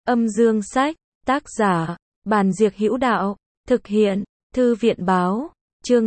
Âm dương sách, tác giả, Bàn Diệc Hữu Đạo, thực hiện, Thư viện báo, chương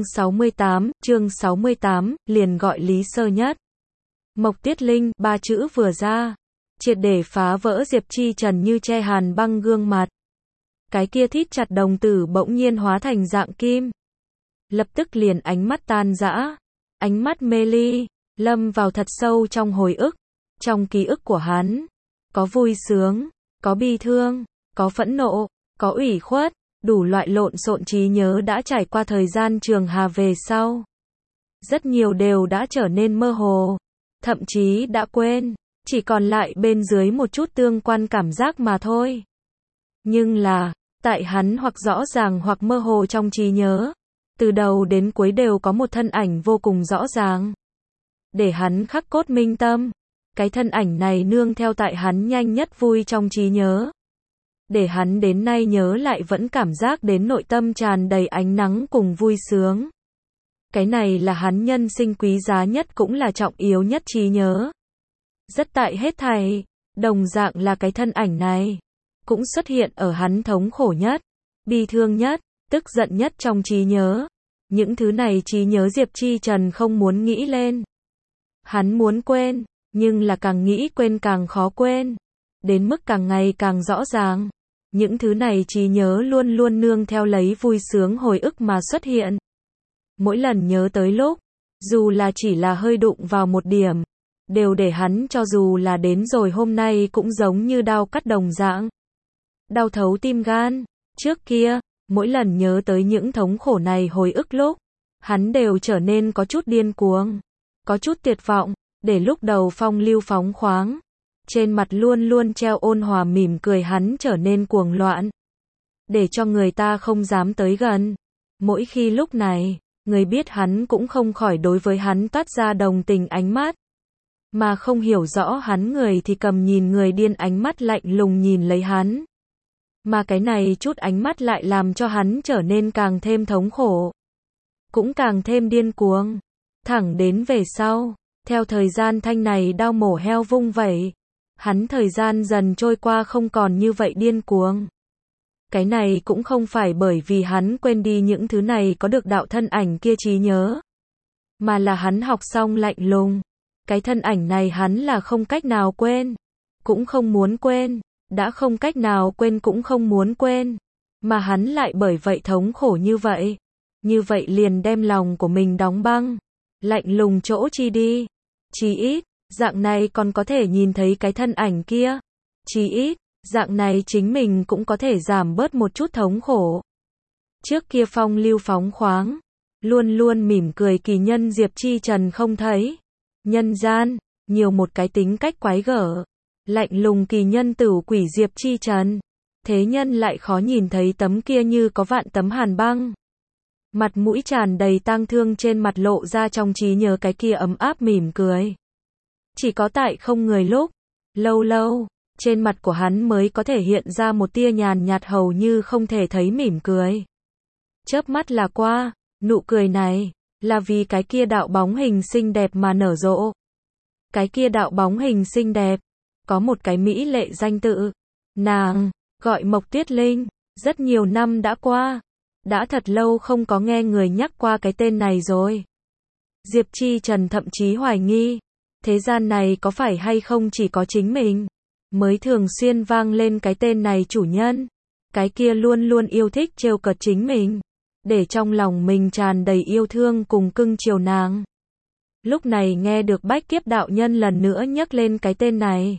68, liền gọi Lý Sơ Nhất. Mộc Tiết Linh, ba chữ vừa ra, triệt để phá vỡ Diệp Chi Trần như che hàn băng gương mặt. Cái kia thít chặt đồng tử bỗng nhiên hóa thành dạng kim. Lập tức liền ánh mắt tan rã, ánh mắt mê ly, lâm vào thật sâu trong hồi ức, trong ký ức của hắn. Có vui sướng, có bi thương, có phẫn nộ, có ủy khuất, đủ loại lộn xộn trí nhớ đã trải qua thời gian trường hà về sau. Rất nhiều đều đã trở nên mơ hồ, thậm chí đã quên, chỉ còn lại bên dưới một chút tương quan cảm giác mà thôi. Nhưng là, tại hắn hoặc rõ ràng hoặc mơ hồ trong trí nhớ, từ đầu đến cuối đều có một thân ảnh vô cùng rõ ràng. Để hắn khắc cốt minh tâm, cái thân ảnh này nương theo tại hắn nhanh nhất vui trong trí nhớ. Để hắn đến nay nhớ lại vẫn cảm giác đến nội tâm tràn đầy ánh nắng cùng vui sướng. Cái này là hắn nhân sinh quý giá nhất cũng là trọng yếu nhất trí nhớ. Rất tại hết thảy, đồng dạng là cái thân ảnh này, cũng xuất hiện ở hắn thống khổ nhất, bi thương nhất, tức giận nhất trong trí nhớ. Những thứ này trí nhớ Diệp Chi Trần không muốn nghĩ lên. Hắn muốn quên, nhưng là càng nghĩ quên càng khó quên. Đến mức càng ngày càng rõ ràng. Những thứ này trí nhớ luôn luôn nương theo lấy vui sướng hồi ức mà xuất hiện. Mỗi lần nhớ tới lúc, dù là chỉ là hơi đụng vào một điểm, đều để hắn cho dù là đến rồi hôm nay cũng giống như đao cắt đồng dạng. Đau thấu tim gan. Trước kia, mỗi lần nhớ tới những thống khổ này hồi ức lúc, hắn đều trở nên có chút điên cuồng, có chút tuyệt vọng, để lúc đầu phong lưu phóng khoáng, trên mặt luôn luôn treo ôn hòa mỉm cười hắn trở nên cuồng loạn, để cho người ta không dám tới gần. Mỗi khi lúc này, người biết hắn cũng không khỏi đối với hắn toát ra đồng tình ánh mắt, mà không hiểu rõ hắn người thì cầm nhìn người điên ánh mắt lạnh lùng nhìn lấy hắn. Mà cái này chút ánh mắt lại làm cho hắn trở nên càng thêm thống khổ, cũng càng thêm điên cuồng. Thẳng đến về sau, theo thời gian thanh này đao mổ heo vung vẩy, hắn thời gian dần trôi qua không còn như vậy điên cuồng. Cái này cũng không phải bởi vì hắn quên đi những thứ này có được đạo thân ảnh kia trí nhớ, mà là hắn học xong lạnh lùng. Cái thân ảnh này hắn là không cách nào quên, cũng không muốn quên, đã không cách nào quên cũng không muốn quên, mà hắn lại bởi vậy thống khổ như vậy. Như vậy liền đem lòng của mình đóng băng, lạnh lùng chỗ chi đi. Chí ít, dạng này còn có thể nhìn thấy cái thân ảnh kia. Chí ít, dạng này chính mình cũng có thể giảm bớt một chút thống khổ. Trước kia phong lưu phóng khoáng, luôn luôn mỉm cười kỳ nhân Diệp Chi Trần không thấy. Nhân gian, nhiều một cái tính cách quái gở, lạnh lùng kỳ nhân tử quỷ Diệp Chi Trần. Thế nhân lại khó nhìn thấy tấm kia như có vạn tấm hàn băng. Mặt mũi tràn đầy tang thương trên mặt lộ ra trong trí nhớ cái kia ấm áp mỉm cười. Chỉ có tại không người lúc, lâu lâu, trên mặt của hắn mới có thể hiện ra một tia nhàn nhạt hầu như không thể thấy mỉm cười. Chớp mắt là qua, nụ cười này, là vì cái kia đạo bóng hình xinh đẹp mà nở rộ. Cái kia đạo bóng hình xinh đẹp, có một cái mỹ lệ danh tự. Nàng, gọi Mộc Tiết Linh, rất nhiều năm đã qua. Đã thật lâu không có nghe người nhắc qua cái tên này rồi. Diệp Chi Trần thậm chí hoài nghi, thế gian này có phải hay không chỉ có chính mình mới thường xuyên vang lên cái tên này chủ nhân. Cái kia luôn luôn yêu thích trêu cợt chính mình, để trong lòng mình tràn đầy yêu thương cùng cưng chiều nàng. Lúc này nghe được Bách Kiếp đạo nhân lần nữa nhắc lên cái tên này,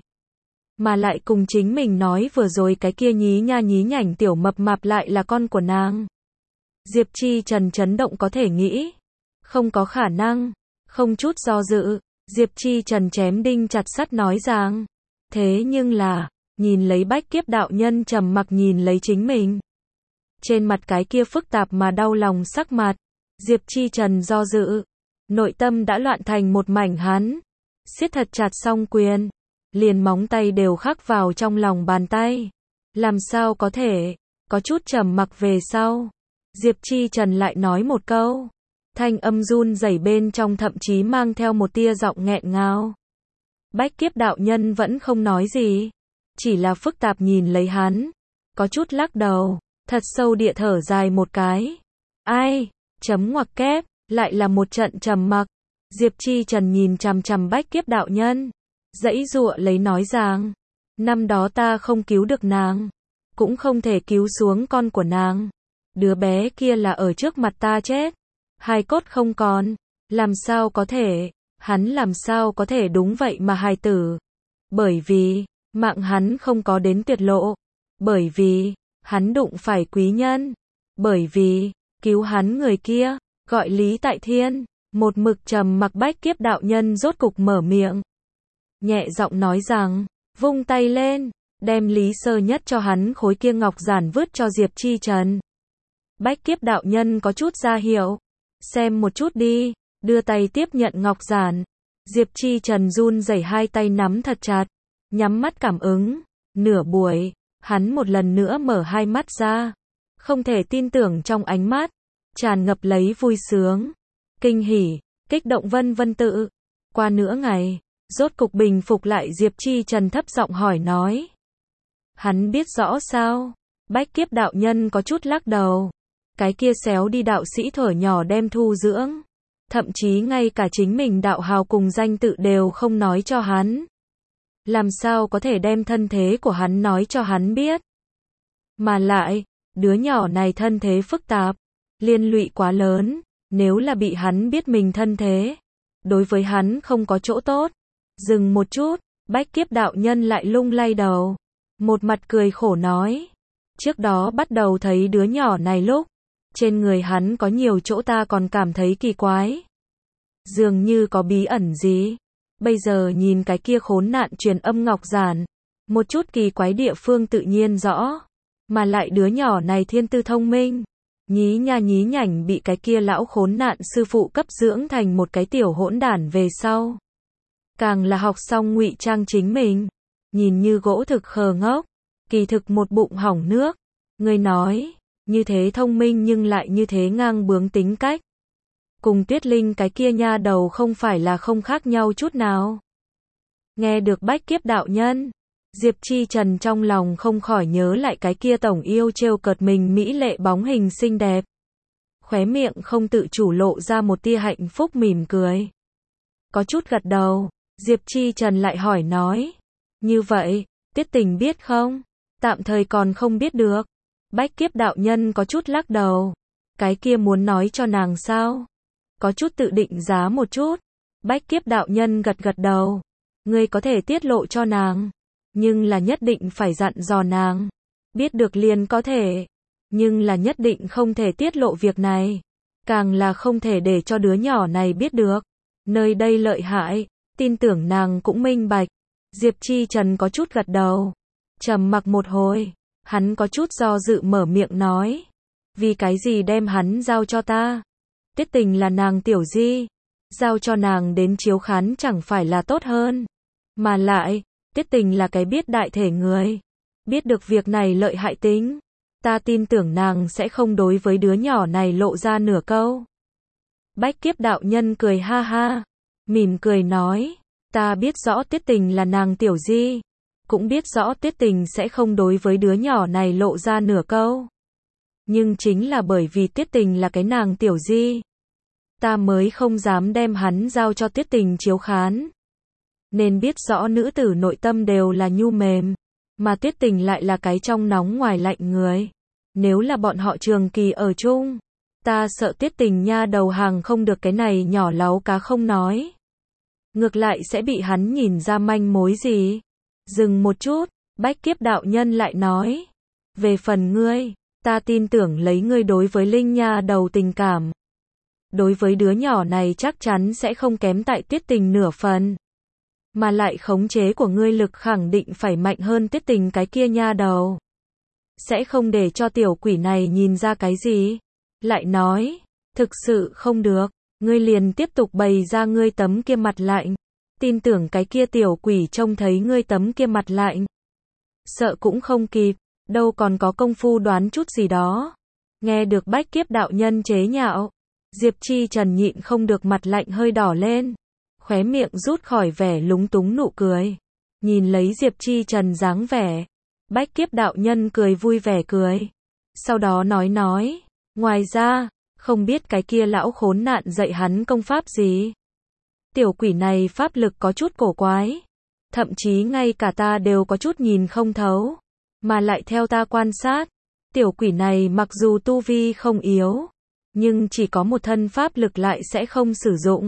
mà lại cùng chính mình nói vừa rồi cái kia nhí nha nhí nhảnh tiểu mập mạp lại là con của nàng. Diệp Chi Trần chấn động có thể nghĩ, không có khả năng. Không chút do dự, Diệp Chi Trần chém đinh chặt sắt nói rằng, thế nhưng là, nhìn lấy Bách Kiếp đạo nhân trầm mặc nhìn lấy chính mình. Trên mặt cái kia phức tạp mà đau lòng sắc mặt, Diệp Chi Trần do dự, nội tâm đã loạn thành một mảnh hắn, siết thật chặt song quyền, liền móng tay đều khắc vào trong lòng bàn tay. Làm sao có thể, có chút trầm mặc về sau. Diệp Chi Trần lại nói một câu, thanh âm run rẩy bên trong thậm chí mang theo một tia giọng nghẹn ngào. Bách Kiếp đạo nhân vẫn không nói gì, chỉ là phức tạp nhìn lấy hắn, có chút lắc đầu, thật sâu địa thở dài một cái. Ai, chấm ngoặc kép, lại là một trận trầm mặc. Diệp Chi Trần nhìn chằm chằm Bách Kiếp đạo nhân, giãy giụa lấy nói rằng, năm đó ta không cứu được nàng, cũng không thể cứu xuống con của nàng. Đứa bé kia là ở trước mặt ta chết, hài cốt không còn, làm sao có thể, hắn làm sao có thể đúng vậy mà hài tử. Bởi vì, mạng hắn không có đến tuyệt lộ, bởi vì, hắn đụng phải quý nhân, bởi vì, cứu hắn người kia, gọi Lý Tại Thiên. Một mực trầm mặc Bách Kiếp đạo nhân rốt cục mở miệng, nhẹ giọng nói rằng, vung tay lên, đem Lý Sơ Nhất cho hắn khối kia ngọc giản vứt cho Diệp Chi Trần. Bách Kiếp đạo nhân có chút ra hiệu, xem một chút đi, đưa tay tiếp nhận ngọc giản. Diệp Chi Trần run rẩy hai tay nắm thật chặt, nhắm mắt cảm ứng. Nửa buổi, hắn một lần nữa mở hai mắt ra, không thể tin tưởng trong ánh mắt, tràn ngập lấy vui sướng, kinh hỉ, kích động vân vân tự. Qua nửa ngày, rốt cục bình phục lại Diệp Chi Trần thấp giọng hỏi nói. Hắn biết rõ sao? Bách Kiếp đạo nhân có chút lắc đầu. Cái kia xéo đi đạo sĩ thuở nhỏ đem thu dưỡng. Thậm chí ngay cả chính mình đạo hào cùng danh tự đều không nói cho hắn. Làm sao có thể đem thân thế của hắn nói cho hắn biết? Mà lại, đứa nhỏ này thân thế phức tạp, liên lụy quá lớn. Nếu là bị hắn biết mình thân thế, đối với hắn không có chỗ tốt. Dừng một chút, Bách Kiếp đạo nhân lại lung lay đầu, một mặt cười khổ nói. Trước đó bắt đầu thấy đứa nhỏ này lúc, trên người hắn có nhiều chỗ ta còn cảm thấy kỳ quái. Dường như có bí ẩn gì. Bây giờ nhìn cái kia khốn nạn truyền âm ngọc giản, một chút kỳ quái địa phương tự nhiên rõ. Mà lại đứa nhỏ này thiên tư thông minh. Nhí nha nhí nhảnh bị cái kia lão khốn nạn sư phụ cấp dưỡng thành một cái tiểu hỗn đản về sau. Càng là học xong ngụy trang chính mình, nhìn như gỗ thực khờ ngốc, kỳ thực một bụng hỏng nước. Người nói, như thế thông minh nhưng lại như thế ngang bướng tính cách. Cùng Tuyết Linh cái kia nha đầu không phải là không khác nhau chút nào. Nghe được Bách Kiếp đạo nhân, Diệp Chi Trần trong lòng không khỏi nhớ lại cái kia tổng yêu trêu cợt mình mỹ lệ bóng hình xinh đẹp. Khóe miệng không tự chủ lộ ra một tia hạnh phúc mỉm cười. Có chút gật đầu, Diệp Chi Trần lại hỏi nói. Như vậy, Tiết Tình biết không? Tạm thời còn không biết được. Bách Kiếp đạo nhân có chút lắc đầu. Cái kia muốn nói cho nàng sao? Có chút tự định giá một chút. Bách Kiếp đạo nhân gật gật đầu. Ngươi có thể tiết lộ cho nàng. Nhưng là nhất định phải dặn dò nàng. Biết được liền có thể. Nhưng là nhất định không thể tiết lộ việc này. Càng là không thể để cho đứa nhỏ này biết được. Nơi đây lợi hại. Tin tưởng nàng cũng minh bạch. Diệp Chi Trần có chút gật đầu. Trầm mặc một hồi. Hắn có chút do dự mở miệng nói. Vì cái gì đem hắn giao cho ta? Tiết Tình là nàng tiểu di. Giao cho nàng đến chiếu khán chẳng phải là tốt hơn. Mà lại, Tiết Tình là cái biết đại thể người. Biết được việc này lợi hại tính. Ta tin tưởng nàng sẽ không đối với đứa nhỏ này lộ ra nửa câu. Bách Kiếp đạo nhân cười ha ha. Mỉm cười nói. Ta biết rõ Tiết Tình là nàng tiểu di. Cũng biết rõ Tiết Tình sẽ không đối với đứa nhỏ này lộ ra nửa câu. Nhưng chính là bởi vì Tiết Tình là cái nàng tiểu di. Ta mới không dám đem hắn giao cho Tiết Tình chiếu khán. Nên biết rõ nữ tử nội tâm đều là nhu mềm. Mà Tiết Tình lại là cái trong nóng ngoài lạnh người. Nếu là bọn họ trường kỳ ở chung. Ta sợ Tiết Tình nha đầu hàng không được cái này nhỏ láu cá không nói. Ngược lại sẽ bị hắn nhìn ra manh mối gì. Dừng một chút, Bách Kiếp đạo nhân lại nói. Về phần ngươi, ta tin tưởng lấy ngươi đối với Linh nha đầu tình cảm. Đối với đứa nhỏ này chắc chắn sẽ không kém tại Tiết Tình nửa phần. Mà lại khống chế của ngươi lực khẳng định phải mạnh hơn Tiết Tình cái kia nha đầu. Sẽ không để cho tiểu quỷ này nhìn ra cái gì. Lại nói, thực sự không được, ngươi liền tiếp tục bày ra ngươi tấm kia mặt lạnh. Tin tưởng cái kia tiểu quỷ trông thấy ngươi tấm kia mặt lạnh. Sợ cũng không kịp, đâu còn có công phu đoán chút gì đó. Nghe được Bách Kiếp đạo nhân chế nhạo, Diệp Chi Trần nhịn không được mặt lạnh hơi đỏ lên. Khóe miệng rút khỏi vẻ lúng túng nụ cười. Nhìn lấy Diệp Chi Trần dáng vẻ, Bách Kiếp đạo nhân cười vui vẻ cười. Sau đó nói, ngoài ra, không biết cái kia lão khốn nạn dạy hắn công pháp gì. Tiểu quỷ này pháp lực có chút cổ quái, thậm chí ngay cả ta đều có chút nhìn không thấu, mà lại theo ta quan sát, tiểu quỷ này mặc dù tu vi không yếu, nhưng chỉ có một thân pháp lực lại sẽ không sử dụng,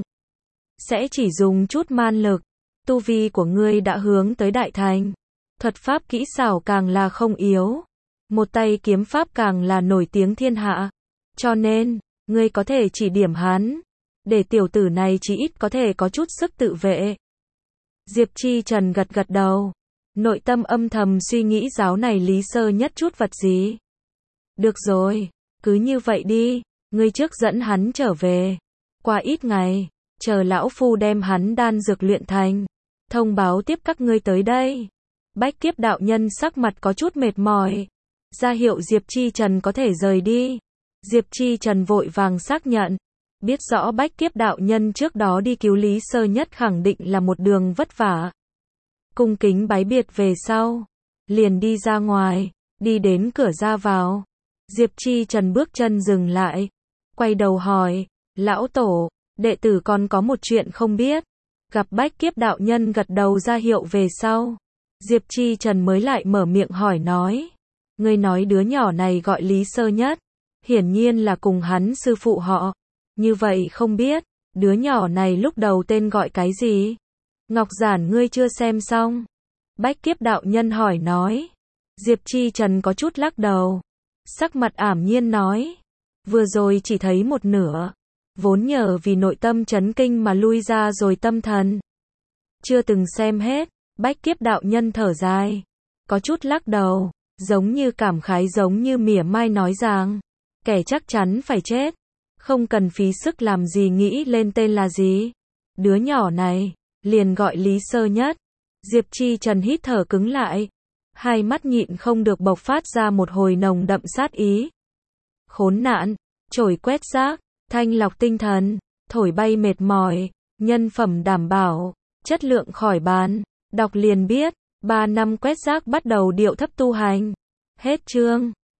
sẽ chỉ dùng chút man lực. Tu vi của ngươi đã hướng tới đại thành, thuật pháp kỹ xảo càng là không yếu, một tay kiếm pháp càng là nổi tiếng thiên hạ, cho nên, ngươi có thể chỉ điểm hắn, để tiểu tử này chí ít có thể có chút sức tự vệ. Diệp Chi Trần gật gật đầu, nội tâm âm thầm suy nghĩ giáo này Lý Sơ Nhất chút vật gì. Được rồi, cứ như vậy đi, ngươi trước dẫn hắn trở về, qua ít ngày, chờ lão phu đem hắn đan dược luyện thành, thông báo tiếp các ngươi tới đây. Bách Kiếp đạo nhân sắc mặt có chút mệt mỏi, ra hiệu Diệp Chi Trần có thể rời đi. Diệp Chi Trần vội vàng xác nhận, biết rõ Bách Kiếp đạo nhân trước đó đi cứu Lý Sơ Nhất khẳng định là một đường vất vả. Cung kính bái biệt về sau, liền đi ra ngoài, đi đến cửa ra vào. Diệp Chi Trần bước chân dừng lại, quay đầu hỏi, lão tổ, đệ tử còn có một chuyện không biết. Gặp Bách Kiếp đạo nhân gật đầu ra hiệu về sau, Diệp Chi Trần mới lại mở miệng hỏi nói, ngươi nói đứa nhỏ này gọi Lý Sơ Nhất, hiển nhiên là cùng hắn sư phụ họ, như vậy không biết, đứa nhỏ này lúc đầu tên gọi cái gì? Ngọc giản ngươi chưa xem xong? Bách Kiếp đạo nhân hỏi nói. Diệp Chi Trần có chút lắc đầu, sắc mặt ảm nhiên nói, vừa rồi chỉ thấy một nửa, vốn nhờ vì nội tâm chấn kinh mà lui ra rồi tâm thần. Chưa từng xem hết, Bách Kiếp đạo nhân thở dài, có chút lắc đầu, giống như cảm khái giống như mỉa mai nói rằng, kẻ chắc chắn phải chết, không cần phí sức làm gì nghĩ lên tên là gì. Đứa nhỏ này, liền gọi Lý Sơ Nhất. Diệp Chi Trần hít thở cứng lại, hai mắt nhịn không được bộc phát ra một hồi nồng đậm sát ý. Khốn nạn, chổi quét rác, thanh lọc tinh thần, thổi bay mệt mỏi, nhân phẩm đảm bảo, chất lượng khỏi bàn, đọc liền biết, 3 năm quét rác bắt đầu điệu thấp tu hành. Hết chương.